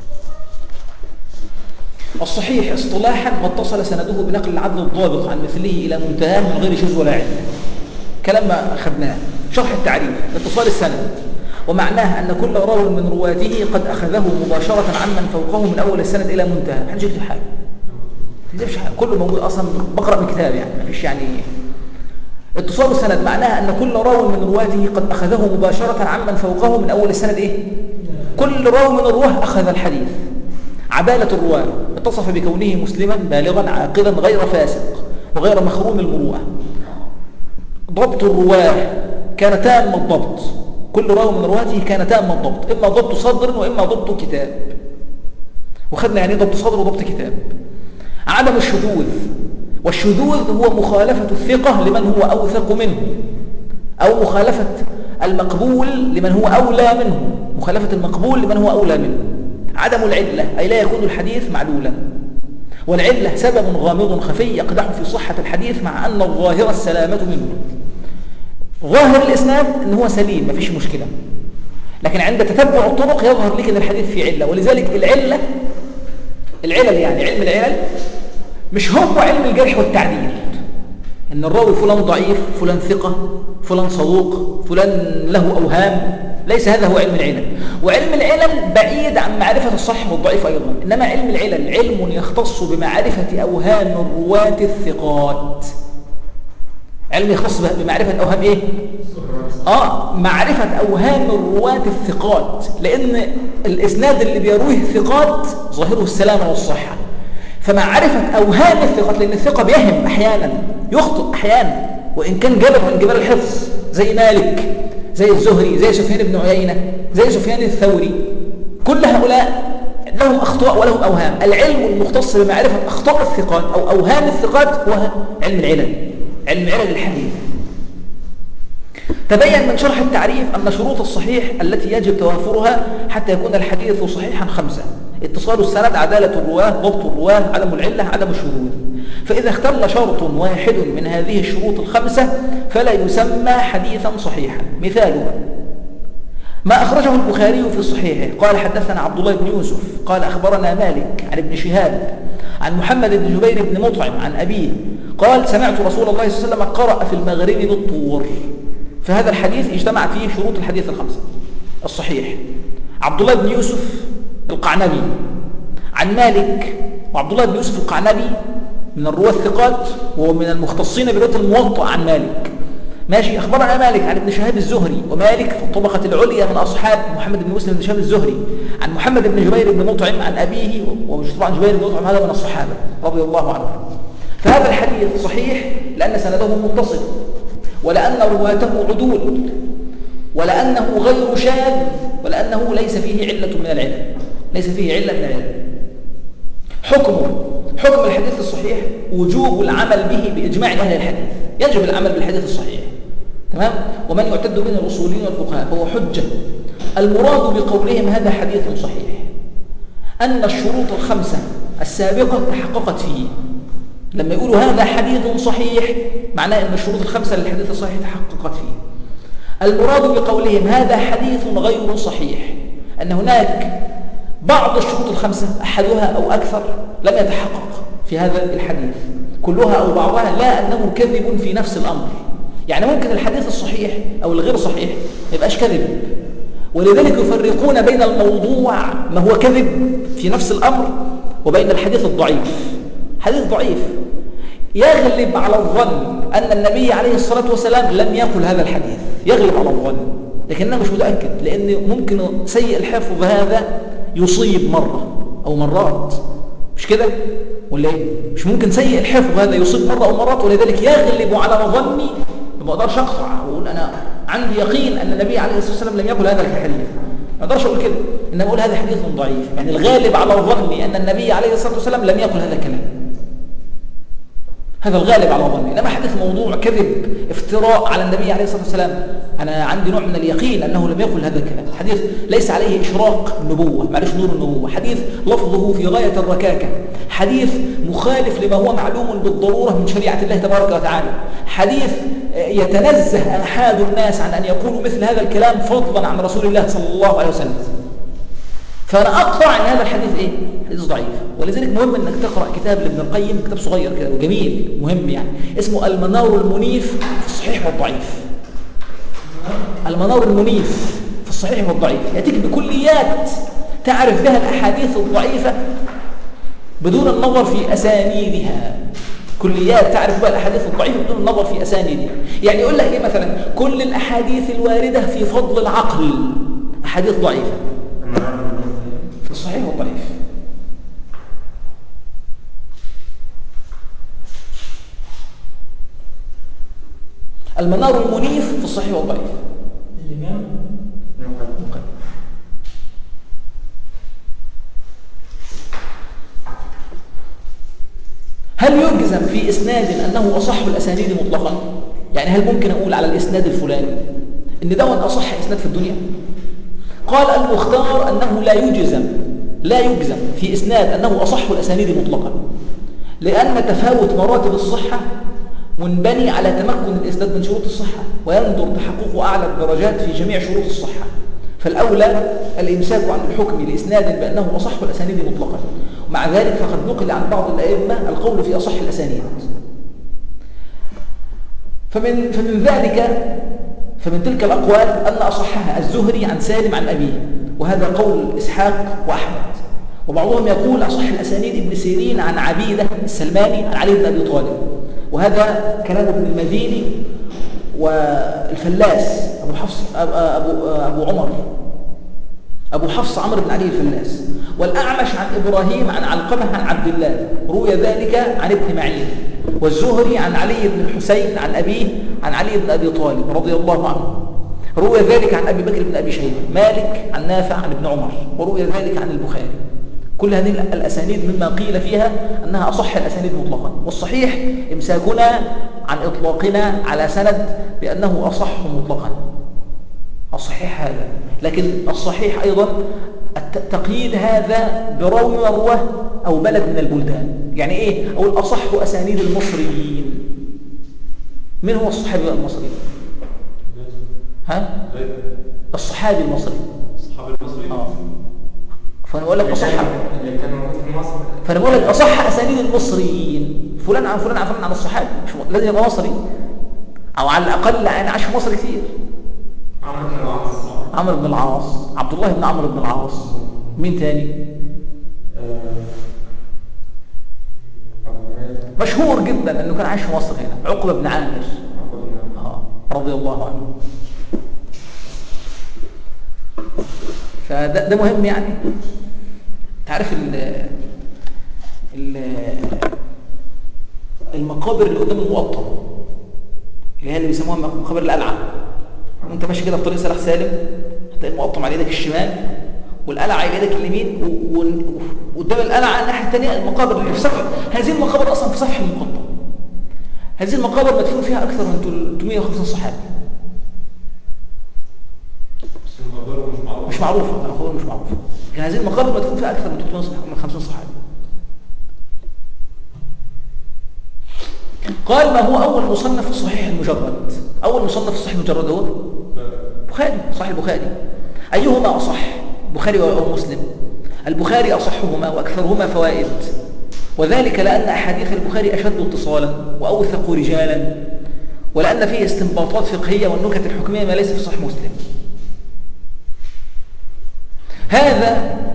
الصحيح اصطلاحا ما اتصل سنده بنقل العدل الضابط عن مثله إلى منتهاه من غير شذ ولا علة. كلام ما أخذناه. شرح التعريف: اتصال السند ومعناه أن كل راو من رواته قد أخذه مباشرة عمن فوقه من أول السند إلى منتهى. ما حدش يكتب حاجة، ما تكتبش حاجة، كله موجود أصلا، بقرأ من كتاب يعني، ما فيش يعني. اتصال السند معناها أن كل راو من رواته قد أخذه مباشرة عمن فوقه من أول السند إيه؟ كل راو من الرواه أخذ الحديث. عدالة الرواه: اتصف بكونه مسلما بالغا عاقلا غير فاسق وغير مخروم المروءة. ضبط الرواه: كان تام الضبط، كل راو من رواته كان تام الضبط، إما ضبط صدر وإما ضبط كتاب. وخدنا يعني ضبط صدر وضبط كتاب. عدم الشذوذ: والشذوذ هو مخالفة الثقة لمن هو أوثق منه، أو مخالفة المقبول لمن هو أولى منه، مخالفة المقبول لمن هو أولى منه. عدم العلة: أي لا يكون الحديث معلولا. والعلة سبب غامض خفي يقدح في صحة الحديث مع أن الظاهر السلامة منه. ظاهر الإسناد أنه هو سليم، ما فيش مشكلة، لكن عند تتبع الطرق يظهر لك أن الحديث فيه علة. ولذلك العلة، العلل يعني علم العلل مش هو علم الجرح والتعديل، ان الراوي فلان ضعيف، فلان ثقة، فلان صدوق، فلان له أوهام. ليس هذا هو علم العلل. وعلم العلل بعيد عن معرفة الصح والضعيف أيضا، إنما علم العلل علم يختص بمعرفة أوهام الرواة الثقات. علم يختص بمعرفة أوهام إيه؟ آه معرفة أوهام الرواة الثقات، لأن الإسناد اللي بيرويه الثقات ظاهره السلامة والصحة. فمعرفة أوهام الثقات، لأن الثقة بيهم أحيانا، يخطئ أحيانا وإن كان جبل من جبال الحفظ، زي مالك، زي الزهري، زي سفيان بن عيينة، زي سفيان الثوري. كل هؤلاء لهم أخطاء ولهم أوهام. العلم المختص بمعرفة أخطاء الثقات أو أوهام الثقات هو علم العلل، علم علل الحديث. تبين من شرح التعريف أن شروط الصحيح التي يجب توافرها حتى يكون الحديث صحيحا خمسة: اتصال السند، عدالة الرواه، ضبط الرواه، عدم العلة، عدم الشذوذ. فإذا اختل شرط واحد من هذه الشروط الخمسة فلا يسمى حديثا صحيحا. مثاله ما أخرجه البخاري في صحيحه: قال حدثنا عبد الله بن يوسف قال أخبرنا مالك عن ابن شهاب عن محمد بن جبير بن مطعم عن أبيه قال سمعت رسول الله صلى الله عليه وسلم قرأ في المغرب بالطور. فهذا الحديث اجتمعت فيه شروط الحديث الخمسة الصحيح. عبد الله بن يوسف القعنبي عن مالك، وعبد الله بن يوسف القعنبي من الرواة الثقات وهو من المختصين برواية الموطأ عن مالك. ماشي. أخبرنا مالك عن ابن شهاب الزهري، ومالك في الطبقة العليا من أصحاب محمد بن مسلم بن شهاب الزهري، عن محمد بن جبير بن مطعم عن أبيه، ومش طبعا جبير بن مطعم هذا من الصحابة رضي الله عنه. فهذا الحديث صحيح لأن سنده متصل، ولأن رواته عدول، ولأنه غير شاذ، ولأنه ليس فيه علة من العلل، ليس فيه علة من العلل. حكمه: حكم الحديث الصحيح وجوب العمل به بإجماع أهل الحديث. يجب العمل بالحديث الصحيح، تمام؟ ومن يعتد من الأصوليين والفقهاء فهو حجة. المراد بقولهم هذا حديث صحيح أن الشروط الخمسة السابقة تحققت فيه. لما يقولوا هذا حديث صحيح معناه أن الشروط الخمسة للحديث الصحيح تحققت فيه. المراد بقولهم هذا حديث غير صحيح أن هناك بعض الشروط الخمسة أحدها أو أكثر لم يتحقق في هذا الحديث، كلها أو بعضها، لا أنه كذب في نفس الأمر. يعني ممكن الحديث الصحيح أو الغير صحيح ما يبقاش كذب، ولذلك يفرقون بين الموضوع ما هو كذب في نفس الأمر وبين الحديث الضعيف. حديث ضعيف يغلب على الظن أن النبي عليه الصلاة والسلام لم يقل هذا الحديث، يغلب على الظن، لكنه مش متأكد، لأن ممكن سيء الحفظ هذا يصيب مرة أو مرات، مش كده؟ ولا إيه؟ مش ممكن سيء الحفظ هذا يصيب مرة أو مرات، ولذلك يغلب على ظني، ما أقدرش أقطع وأقول أنا عندي يقين أن النبي عليه الصلاة والسلام لم يقل هذا الحديث، ما اقدرش اقول كده، انما اقول هذا حديث ضعيف. يعني الغالب على ظني ان النبي عليه الصلاه والسلام لم يقل هذا الكلام، هذا الغالب على ظني. انما حديث موضوع كذب افتراء على النبي عليه الصلاه والسلام، انا عندي نوع من اليقين انه لم يقل هذا الكلام. حديث ليس عليه اشراق النبوه، معلش نور النبوه، حديث لفظه في غايه الركاكه، حديث مخالف لما هو معلوم بالضروره من شريعه الله تبارك وتعالى، حديث يتنزه احد الناس عن ان يقولوا مثل هذا الكلام فضلا عن رسول الله صلى الله عليه وسلم. فانا اقطع ان هذا الحديث ايه؟ حديث ضعيف. ولذلك مهم انك تقرا كتاب لابن القيم، كتاب صغير كده وجميل مهم يعني، اسمه المنار المنيف في الصحيح والضعيف. المنار المنيف في الصحيح والضعيف ياتيك بكليات تعرف بها الاحاديث الضعيفه بدون النظر في اسانيدها، كليات تعرف بها الاحاديث الضعيفه بدون النظر في اسانيدها. يعني يقول لك ايه مثلا؟ كل الاحاديث الوارده في فضل العقل احاديث ضعيفه في الصحيح والضعيف. المنار المنيف في الصحيح والضعيف.
الإمام
مقدم. هل يجزم في إسناد أنه أصح الأسانيد مطلقا؟ يعني هل ممكن أقول على الإسناد الفلاني إن ده أصح إسناد في الدنيا؟ قال المختار أنه لا يجزم لا يجزم في إسناد أنه أصح الأسانيد مطلقا، لأن تفاوت مراتب الصحة منبني على تمكن الإسناد من شروط الصحة، ويندر تحقق أعلى الدرجات في جميع شروط الصحة. فالأولى الإمساك عن الحكم لإسناد بأنه أصح الأسانيد مطلقا، ومع ذلك فقد نقل عن بعض الأئمة القول في أصح الأسانيد. فمن, فمن ذلك فمن تلك الأقوال أن أصحها الزهري عن سالم عن أبيه، وهذا قول إسحاق وأحمد. وبعضهم يقول أصح الأسانيد ابن سيرين عن عبيدة السلماني عن علي بن أبي طالب، وهذا كلام ابن المديني والفلاس أبو حفص أبو, أبو, أبو عمر أبو حفص عمرو بن علي الفلاس. والأعمش عن إبراهيم عن علقمة عن عبد الله، روي ذلك عن ابن معين. والزهري عن علي بن الحسين عن أبيه عن علي بن أبي طالب رضي الله عنه، روي ذلك عن أبي بكر بن أبي شيبة. مالك عن نافع عن ابن عمر، وروي ذلك عن البخاري. كل هذه الأسانيد مما قيل فيها أنها أصح الأسانيد مطلقا. والصحيح إمساكنا عن إطلاقنا على سند بأنه أصح مطلقا، الصحيح هذا. لكن الصحيح أيضا التقييد هذا براوي مروة أو بلد من البلدان. يعني إيه؟ أو الأصح أسانيد المصريين. من هو الصحابي المصري؟ ها؟ الصحابي المصري.
الصحابي المصري؟
آه. فأنا بقول لك أصح
اللي كان موجود في مصر.
فأنا بقول لك أصح أسانيد المصريين، فلان عن فلان عن فلان عن الصحابي، مش لازم يبقى مصري، أو على الأقل يعني عاش في مصر كثير.
عمرو بن العاص.
عمرو بن العاص، عبد الله بن عمرو بن العاص. مين تاني؟ مشهور جدا أنه كان عايش في مصر هنا، عقبة بن عامر آه. رضي الله عنه. فده ده مهم. يعني تعرف ال ال المقابر اللي قدام المقطم، اللي هي اللي بيسموها مقابر القلعه، وانت ماشي كده في طريق صلاح سالم هتلاقي المقطم على يدك الشمال والقلعه على يدك اليمين، وقدام القلعه الناحيه الثانيه المقابر اللي في سفح. هذه المقابر اصلا في سفح المقطم. هذه المقابر مدفون فيها اكثر من ثلاثمائة وخمسين صحابي. مش معروفة، المقابر مش معروفة، لكن هذه المقابر مدفون فيها أكثر من ثلاثمائة وخمسين صحابي. قال ما هو أول مصنف في الصحيح المجرد؟ أول مصنف في الصحيح المجرد هو البخاري، صحيح البخاري. أيهما أصح، البخاري أو مسلم؟ البخاري أصحهما وأكثرهما فوائد، وذلك لأن أحاديث البخاري أشد اتصالا وأوثق رجالا، ولأن فيه استنباطات فقهية والنكت الحكمية ما ليس في صحيح مسلم. هذا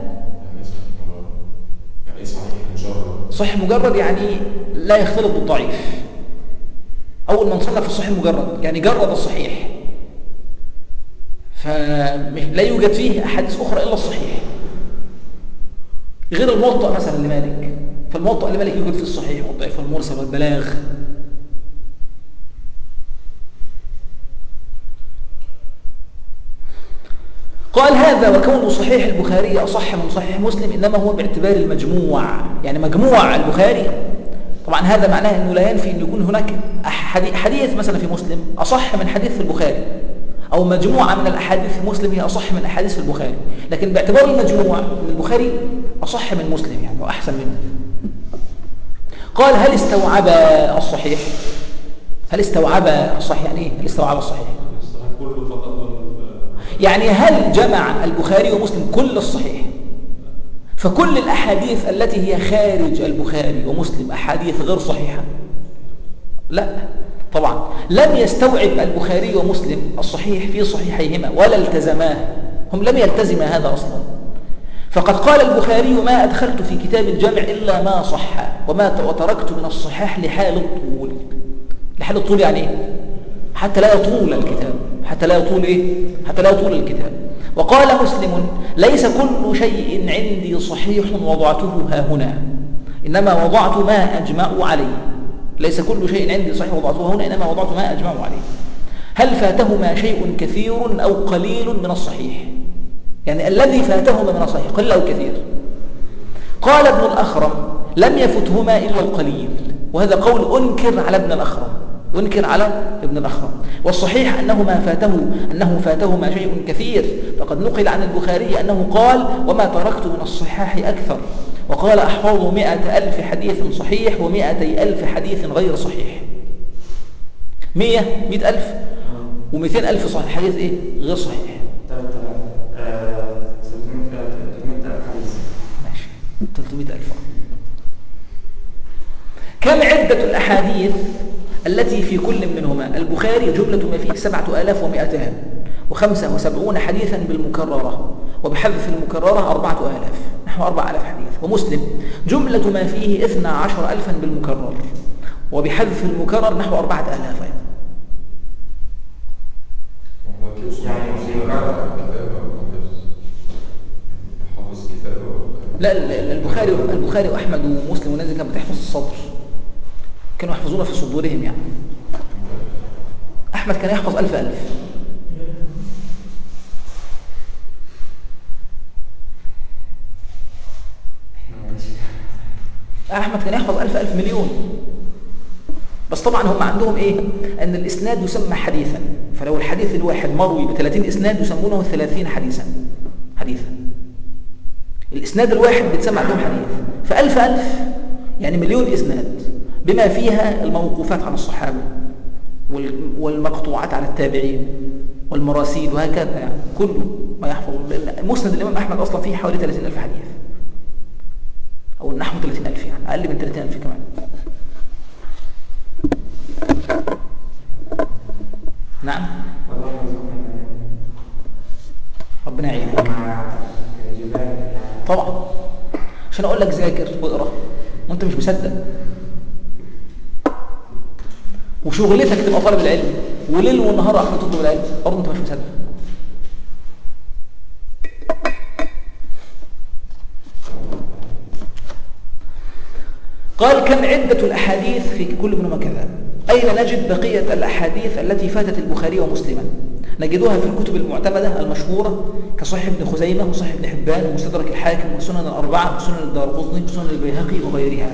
يعني صحيح مجرد.
صحيح مجرد يعني لا يختلط بالضعيف. أول من صنف الصحيح المجرد يعني جرد الصحيح، فلا يوجد فيه أحاديث أخرى إلا الصحيح، غير الموطأ مثلا لمالك. فالموطأ لمالك يوجد في الصحيح والضعيف والمرسل والبلاغ. قال هذا وكون صحيح البخاري أصح من صحيح مسلم إنما هو باعتبار المجموع، يعني مجموع البخاري. طبعا هذا معناه أنه لا ينفي أن يكون هناك حديث مثلا في مسلم أصح من حديث في البخاري، أو مجموعة من الأحاديث في مسلم هي أصح من أحاديث في البخاري، لكن باعتبار المجموع البخاري أصح من مسلم يعني وأحسن منه. قال هل استوعب الصحيح؟ هل استوعب الصحيح يعني إيه؟ هل استوعب الصحيح؟
الصحيح كله فقط؟
يعني هل جمع البخاري ومسلم كل الصحيح؟ فكل الأحاديث التي هي خارج البخاري ومسلم أحاديث غير صحيحة؟ لا طبعا، لم يستوعب البخاري ومسلم الصحيح في صحيحيهما ولا التزماه، هم لم يلتزم هذا أصلا. فقد قال البخاري ما أدخلت في كتاب الجمع إلا ما صح وما وتركت من الصحاح لحال الطول. لحال الطول يعني إيه؟ حتى لا يطول الكتاب، حتى لا يطول إيه؟ حتى لا يطول الكتاب. وقال مسلم ليس كل شيء عندي صحيح وضعته ها هنا، إنما وضعت ما أجمع عليه. ليس كل شيء عندي صحيح وضعته هنا، إنما وضعت ما أجمع عليه. هل فاتهما شيء كثير أو قليل من الصحيح؟ يعني الذي فاتهما من الصحيح قليل أو كثير؟ قال ابن الأخرم لم يفتهما إلا القليل، وهذا قول أنكر على ابن الأخرم، أنكر على ابن الأخرم. والصحيح أنه ما فاته أنه فاتهما شيء كثير، فقد نقل عن البخاري أنه قال وما تركت من الصحاح أكثر، وقال أحفظ مئة ألف حديث صحيح ومئتي ألف حديث غير صحيح. مئة مئة ألف ومئتين ألف صحيح حديث إيه؟ غير صحيح. ماشي ثلاثمئة ألف. كم عدة الأحاديث التي في كل منهما؟ البخاري جملة ما فيه سبعة آلاف ومئتان وخمسة وسبعون حديثا بالمكررة، وبحذف المكررة أربعة آلاف، نحو أربعة آلاف حديث. ومسلم جملة ما فيه اثنا عشر ألفا بالمكرر، وبحذف المكرر نحو أربعة آلاف. لا البخاري البخاري وأحمد ومسلم والناس كانت بتحفظ الصدر، كانوا يحفظون في صدورهم. يعني أحمد كان يحفظ ألف ألف، أحمد كان يحفظ ألف ألف مليون. بس طبعا هم عندهم إيه؟ أن الإسناد يسمى حديثا، فلو الحديث الواحد مروي بثلاثين إسناد يسمونه ثلاثين حديثا حديثا. الإسناد الواحد بيتسمى عندهم حديث، فألف ألف يعني مليون إسناد بما فيها الموقوفات عن الصحابة والمقطوعات على التابعين والمراسيل وهكذا، يعني كله ما يحفظ. مسند الإمام أحمد أصلا فيه حوالي ثلاثين ألف حديث، أو نحو ثلاثين ألف، يعني أقل من ثلاثين ألف كمان. نعم ربنا يعينك. طبعا عشان أقول لك ذاكر واقرأ وأنت مش مصدق، وشغلتك تبقى طالب العلم وليل ونهار عشان تطلب العلم برضه أنت مش مصدق. قال كم عدة الأحاديث في كل منهما كذا؟ أين نجد بقية الأحاديث التي فاتت البخاري ومسلما؟ نجدها في الكتب المعتمدة المشهورة كصحيح ابن خزيمة وصحيح ابن حبان ومستدرك الحاكم وسنن الأربعة وسنن الدارقطني وسنن البيهقي وغيرها.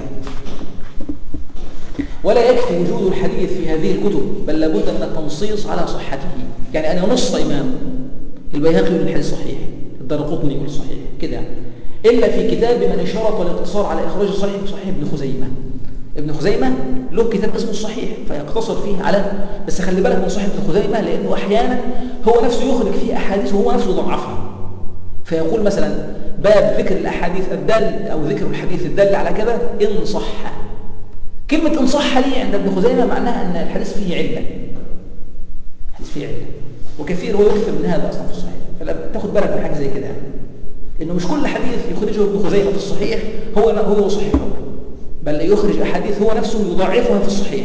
ولا يكفي وجود الحديث في هذه الكتب، بل لابد من التنصيص على صحته، يعني أن ينص إمام البيهقي يقول الحديث صحيح، الدارقطني يقول صحيح كده يعني. إلا في كتاب من اشترط الاقتصار على إخراج صحيح صحيح ابن خزيمة. ابن خزيمة له كتاب اسمه الصحيح فيقتصر فيه على، بس خلي بالك من صحيح ابن خزيمة لأنه أحيانا هو نفسه يخرج فيه أحاديث وهو نفسه ضعفها، فيقول مثلا باب ذكر الأحاديث الدال أو ذكر الحديث الدال على كذا إن صح. كلمة إن صح لي عند ابن خزيمة معناها أن الحديث فيه علة، الحديث فيه علة، وكثير هو يكثر من هذا أصلا في الصحيح، فلا تاخد بالك من حاجة زي كده يعني. إنه مش كل حديث يخرجه ابن خزيمة في الصحيح هو هو صحيح، بل يخرج أحاديث هو نفسه يضاعفها في الصحيح.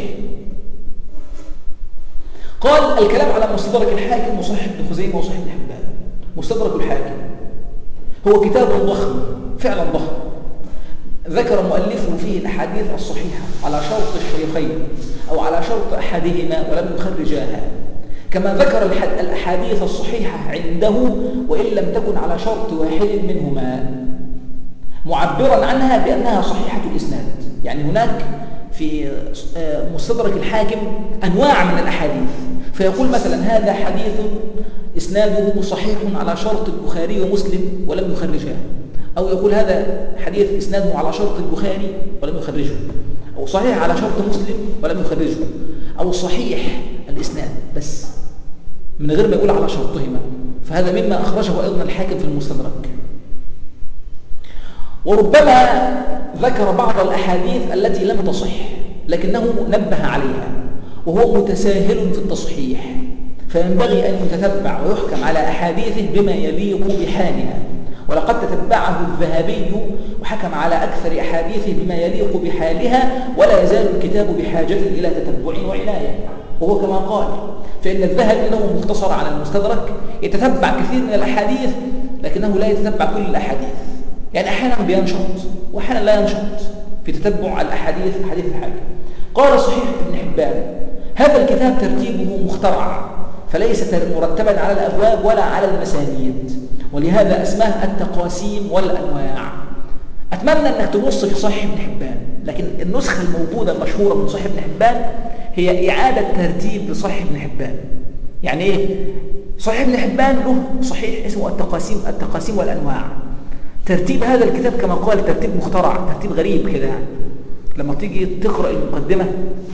قال الكلام على مستدرك الحاكم وصحيح ابن خزيمة وصحيح ابن حبان. مستدرك الحاكم هو كتاب ضخم فعلا ضخم، ذكر مؤلفه فيه الأحاديث الصحيحة على شرط الشيخين أو على شرط أحدهما ولم يخرجاها، كما ذكر الأحاديث الصحيحة عنده وإن لم تكن على شرط واحد منهما، معبرا عنها بأنها صحيحة الإسناد. يعني هناك في مستدرك الحاكم أنواع من الأحاديث، فيقول مثلا هذا حديث إسناده صحيح على شرط البخاري ومسلم ولم يخرجها، أو يقول هذا حديث إسناده على شرط البخاري ولم يخرجه، أو صحيح على شرط مسلم ولم يخرجه، أو صحيح الإسناد بس من غير ما يقول على شرطهما. فهذا مما أخرجه أيضا الحاكم في المستدرك. وربما ذكر بعض الأحاديث التي لم تصح لكنه نبه عليها، وهو متساهل في التصحيح، فينبغي أن يتتبع ويحكم على أحاديثه بما يليق بحالها. ولقد تتبعه الذهبي وحكم على أكثر أحاديثه بما يليق بحالها، ولا يزال الكتاب بحاجة إلى تتبع وعناية. وهو كما قال، فإن الذهبي له مختصر على المستدرك يتتبع كثير من الأحاديث لكنه لا يتتبع كل الأحاديث، يعني أحيانا بينشط وأحيانا لا ينشط في تتبع الأحاديث حديث الحاكم. قال صحيح ابن حبان هذا الكتاب ترتيبه مخترع، فليس مرتبا على الأبواب ولا على المسانيد، ولهذا اسماه التقاسيم والأنواع. أتمنى أنك تبص في صحيح ابن حبان، لكن النسخة الموجودة المشهورة من صحيح ابن حبان هي إعادة ترتيب لصحيح ابن حبان. يعني إيه؟ صحيح ابن حبان له صحيح اسمه التقاسيم التقاسيم والأنواع. ترتيب هذا الكتاب كما قال ترتيب مخترع، ترتيب غريب كده. يعني لما تيجي تقرأ المقدمة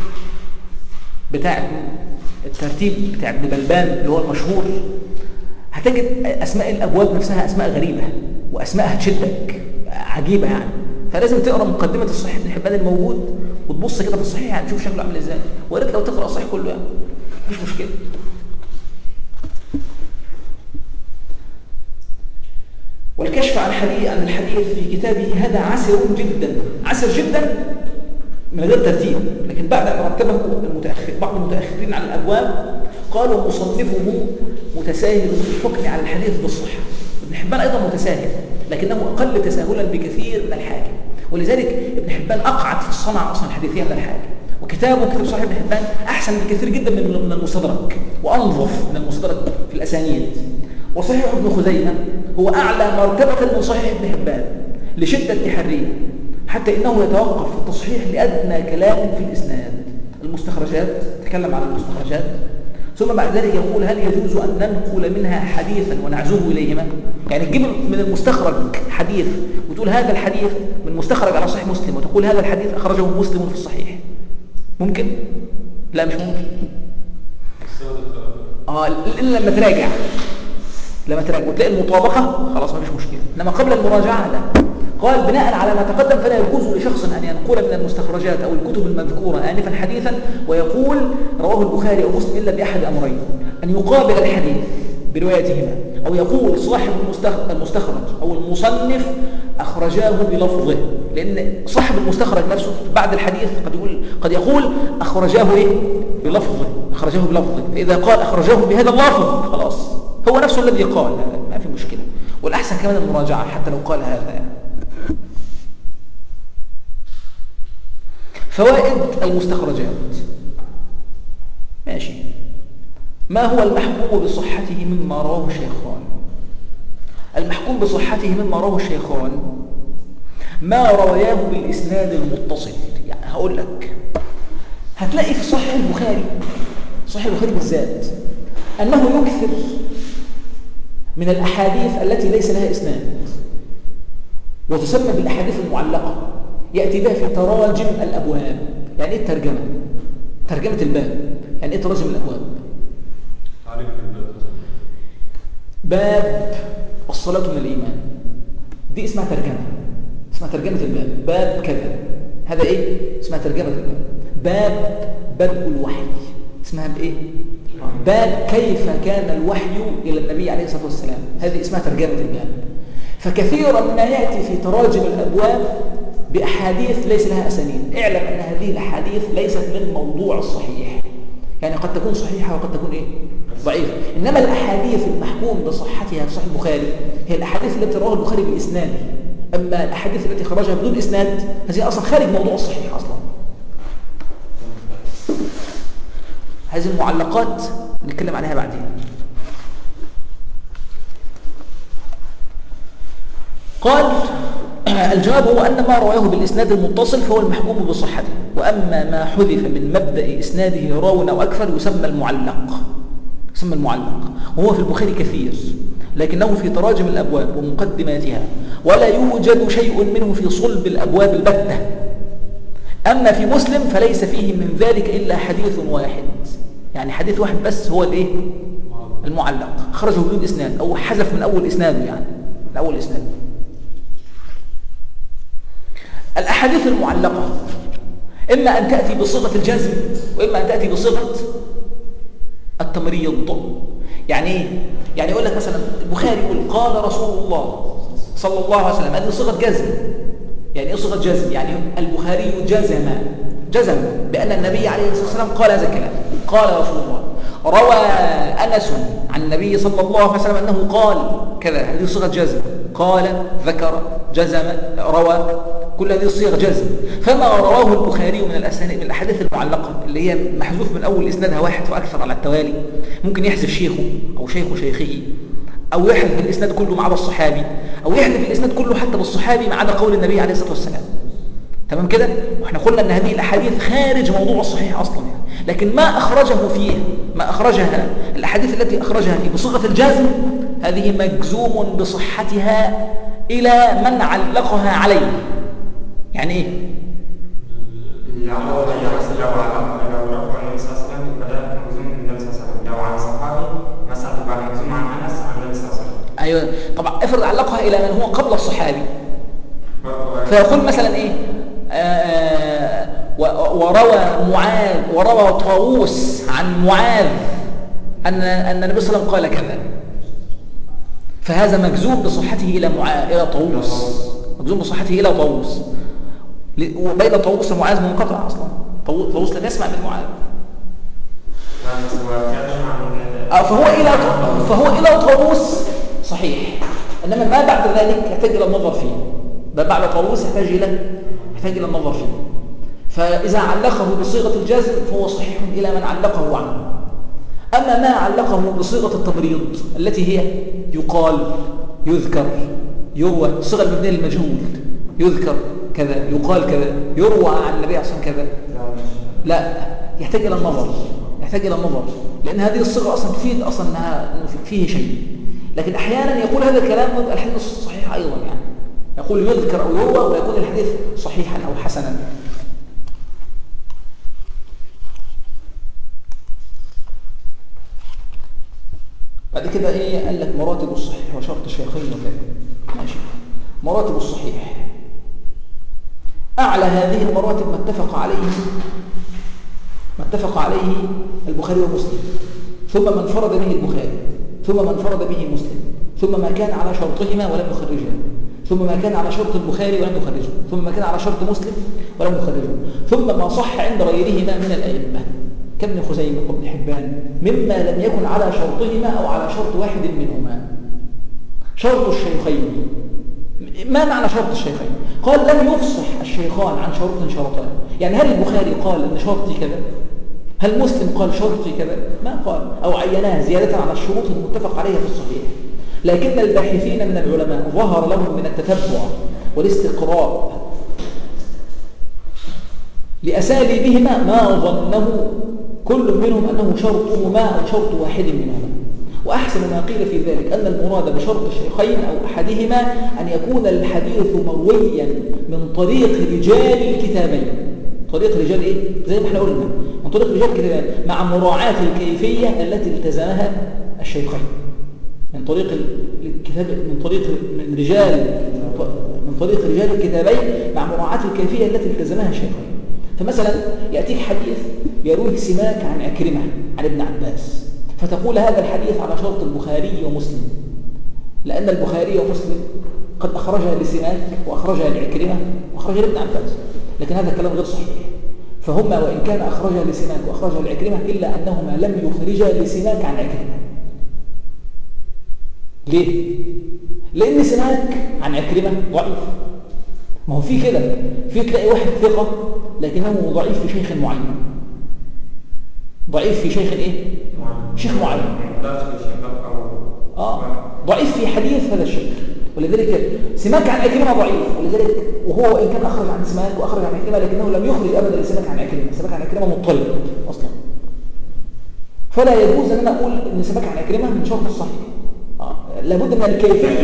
بتاع الترتيب بتاع ابن بلبان اللي هو المشهور، هتجد أسماء الأبواب نفسها أسماء غريبة وأسماء هتشدك عجيبة يعني. فلازم تقرأ مقدمة الصحيح ابن حبان الموجود وتبص كده في الصحيح، يعني تشوف شكله عامل ازاي. وريت لو تقرأ الصحيح كله يعني مفيش مشكلة. والكشف عن حديث عن الحديث في كتابه هذا عسر جدا، عسر جدا من غير ترتيب. لكن بعد أن رتبه المتأخر بعض المتأخرين على الأبواب قالوا مصنفه متساهل في الحكم على الحديث بالصحة. ابن حبان أيضا متساهل لكنه أقل تساهلا بكثير من الحاكم، ولذلك ابن حبان أقعد في الصنعة أصلا الحديثية من الحاكم. وكتابه كتاب صحيح ابن حبان أحسن بكثير جدا من المستدرك، وأنظف من المستدرك في الأسانيد. وصحيح ابن خزيمة هو أعلى مرتبة من صحيح ابن حبان لشدة تحريه، حتى إنه يتوقف في التصحيح لأدنى كلام في الإسناد. المستخرجات تكلم عن المستخرجات، ثم بعد ذلك يقول هل يجوز أن ننقل منها حديثا ونعزوه إليهما؟ يعني تجيب من المستخرج حديث وتقول هذا الحديث من مستخرج على صحيح مسلم، وتقول هذا الحديث أخرجه مسلم في الصحيح. ممكن؟ لا مش ممكن. آه إلا لما تراجع لما تراجع وتلاقي المطابقة خلاص ما فيش مشكلة، إنما قبل المراجعة لا. قال بناء على ما تقدم فلا يجوز لشخص أن ينقل من المستخرجات أو الكتب المذكورة آنفا حديثا ويقول رواه البخاري أو مسلم إلا بأحد أمرين: أن يقابل الحديث بروايتهما، أو يقول صاحب المستخرج أو المصنف أخرجاه بلفظه، لأن صاحب المستخرج نفسه بعد الحديث قد يقول قد يقول أخرجاه إيه؟ بلفظه، أخرجاه بلفظه. فإذا قال أخرجاه بهذا اللفظ خلاص هو نفسه الذي قال، ما في مشكلة. والأحسن كمان المراجعة حتى لو قال هذا يعني. فوائد المستخرجات. ماشي. ما هو المحكوم بصحته مما رواه الشيخان؟ المحكوم بصحته مما رواه الشيخان ما رواياه بالإسناد المتصل. يعني هقول لك هتلاقي في صحيح البخاري صحيح البخاري بالذات أنه يكثر من الأحاديث التي ليس لها إسناد، وتسمى بالأحاديث المعلقة، يأتي بها في تراجم الأبواب. يعني إيه الترجمة؟ ترجمة الباب. يعني إيه تراجم الأبواب؟
تعريف الباب.
باب الصلاة من الإيمان، دي اسمها ترجمة، اسمها ترجمة الباب. باب كذا، هذا إيه؟ اسمها ترجمة الباب. باب بدء الوحي، اسمها بإيه؟ باب كيف كان الوحي إلى النبي عليه الصلاة والسلام، هذه اسمها ترجمة الباب. فكثيرا ما يأتي في تراجم الأبواب بأحاديث ليس لها أسانيد. اعلم أن هذه الأحاديث ليست من موضوع الصحيح، يعني قد تكون صحيحة وقد تكون إيه؟ ضعيفة. إنما الأحاديث المحكوم بصحتها في صحيح البخاري هي الأحاديث التي رواه البخاري بإسناده. أما الأحاديث التي خرجها بدون إسناد هذه أصلا خارج موضوع الصحيح أصلا. هذه المعلقات نتكلم عليها بعدين. قال الجواب هو أن ما رواه بالإسناد المتصل فهو المحكوم بصحته، وأما ما حذف من مبدأ إسناده راو أو أكثر يسمى المعلق. يسمى المعلق وهو في البخاري كثير، لكنه في تراجم الأبواب ومقدماتها، ولا يوجد شيء منه في صلب الأبواب البتة. أما في مسلم فليس فيه من ذلك إلا حديث واحد، يعني حديث واحد بس هو الإيه؟ المعلق، خرجه بدون إسناد أو حذف من أول إسناده، يعني من أول إسناد. الأحاديث المعلقة إما أن تأتي بصيغة الجزم وإما أن تأتي بصيغة التمريض. يعني إيه؟ يعني يقول لك مثلا البخاري يقول قال رسول الله صلى الله عليه وسلم، هذه صيغة جزم. يعني إيه صيغة جزم؟ يعني البخاري جزم جزم بأن النبي عليه الصلاة والسلام قال هذا الكلام، قال رسول الله. روى أنس عن النبي صلى الله عليه وسلم أنه قال كذا، هذه صيغة جزم. قال، ذكر، جزم، روى، كل هذه الصيغ جزم. فما رواه البخاري من الأسانيد من الأحاديث المعلقة اللي هي محذوف من أول إسنادها واحد وأكثر على التوالي، ممكن يحذف شيخه أو شيخ شيخه، أو يحذف الإسناد كله ما عدا الصحابي، أو يحذف الإسناد كله حتى بالصحابي ما عدا قول النبي عليه الصلاة والسلام. تمام كده؟ وإحنا قلنا أن هذه الأحاديث خارج موضوع الصحيح أصلا يعني. لكن ما أخرجه فيه ما أخرجها الأحاديث التي أخرجها فيه بصيغة الجزم هذه مجزوم بصحتها إلى من علقها عليه. يعني إيه؟
يعني هو مثلا لو لو رفع النبي صلى الله عليه وسلم يبقى ده مجزوم من النبي صلى الله عليه وسلم، لو عن صحابي مثلا تبقى مجزوم عن أنس عن النبي صلى الله عليه وسلم.
أيوه طبعا. افرض علقها إلى من هو قبل الصحابي، فيقول مثلا إيه؟ آه وروى معاذ وروى طاووس عن معاذ أن أن النبي صلى الله عليه وسلم قال كذا، فهذا مجزوم بصحته إلى معاذ إلى طاووس، مجزوم بصحته إلى طاووس، وبين طاووس ومعاذ منقطع أصلا، طاووس لم يسمع من معاذ. فهو إلى فهو إلى طاووس صحيح، إنما ما بعد ذلك يحتاج إلى النظر فيه. ما بعد طاووس يحتاج إلى يحتاج إلى النظر فيه. فإذا علقه بصيغة الجزم فهو صحيح إلى من علقه عنه. أما ما علقه بصيغة التمريض التي هي يقال، يذكر، يروى، صيغة المبنية للمجهول، يذكر كذا، يقال كذا، يروى عن النبي عليه الصلاة والسلام كذا، لا، يحتاج إلى النظر، يحتاج إلى النظر، لأن هذه الصيغة أصلا تفيد أصلا أنها فيه شيء. لكن أحيانا يقول هذا الكلام ويبقى الحديث صحيح أيضا، يعني يقول يذكر أو يروى ويكون الحديث صحيحا أو حسنا. بعد كده ايه قال لك مراتب الصحيح وشرط الشيخين وكذا. ماشي. مراتب الصحيح، اعلى هذه المراتب ما اتفق عليه ما اتفق عليه البخاري ومسلم، ثم من فرد به البخاري، ثم من فرد به مسلم، ثم ما كان على شرطهما ولم يخرجه، ثم ما كان على شرط البخاري ولم يخرجه، ثم ما كان على شرط مسلم ولم يخرجه، ثم ما صح عند غيرهما من الائمه كابن خزيمة وابن حبان مما لم يكن على شرطهما أو على شرط واحد منهما. شرط الشيخين، ما معنى شرط الشيخين؟ قال لم يفصح الشيخان عن شرط شرطان. يعني هل البخاري قال أن شرطي كذا؟ هل مسلم قال شرطي كذا؟ ما قال، أو عيناه زيادة على الشروط المتفق عليها في الصحيح. لكن الباحثين من العلماء ظهر لهم من التتبع والاستقراء لأساليبهما ما ظنه كل منهم أنه شرطهما أو شرط واحد منهما. وأحسن ما قيل في ذلك أن المراد بشرط الشيخين أو أحدهما أن يكون الحديث مرويا من طريق رجال الكتابين. طريق رجال إيه؟ زي ما احنا قلنا، من طريق رجال الكتابين مع مراعاة الكيفية التي التزمها الشيخين. من طريق الكتاب من طريق من رجال من طريق رجال الكتابين مع مراعاة الكيفية التي التزمها الشيخين. فمثلا يأتيك حديث يرويه سماك عن عكرمة عن ابن عباس، فتقول هذا الحديث على شرط البخاري ومسلم، لأن البخاري ومسلم قد أخرجها لسماك وأخرجها لعكرمة وأخرجها لابن عباس، لكن هذا الكلام غير صحيح. فهما وإن كان أخرجها لسماك وأخرجها لعكرمة إلا أنهما لم يخرجها لسماك عن عكرمة. ليه؟ لأن سماك عن عكرمة ضعيف. ما هو في كده، في تلاقي واحد ثقة لكنه ضعيف في شيخ معين، ضعيف في شيخ ايه؟ شيخ معين. اه ضعيف في حديث هذا الشيخ، ولذلك سماك عن عكرمة ضعيف، ولذلك وهو إن كان أخرج عن سماك وأخرج عن عكرمة لكنه لم يخرج أبدا لسماك عن عكرمة. سماك عن عكرمة مضطرب أصلا، فلا يجوز أن أنا أقول أن سماك عن عكرمة من شرط الصحيح. آه. لابد من الكيفية،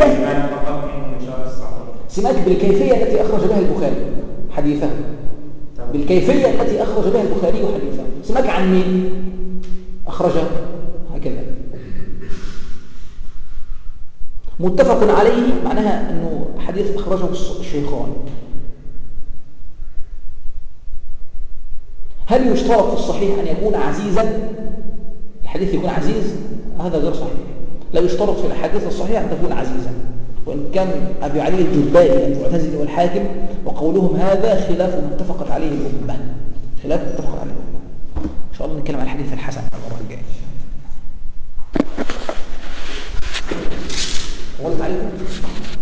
سماك بالكيفية التي أخرج بها البخاري حديثه، بالكيفية التي أخرج بها البخاري حديثه. سماك عن مين أخرجه هكذا متفق عليه، معناها أنه حديث أخرجه الشيخان. هل يشترط في الصحيح أن يكون عزيزا؟ الحديث يكون عزيز؟ هذا غير صحيح. لا يشترط في الحديث الصحيح أن تكون عزيزا، وإن كان أبي علي الجبائي المعتزلي والحاكم وقولهم هذا خلاف ما اتفقت عليه الأمة، خلاف ما اتفقت عليه الأمة. إن شاء الله نتكلم عن الحديث الحسن المرة الجاية. ولد عليكم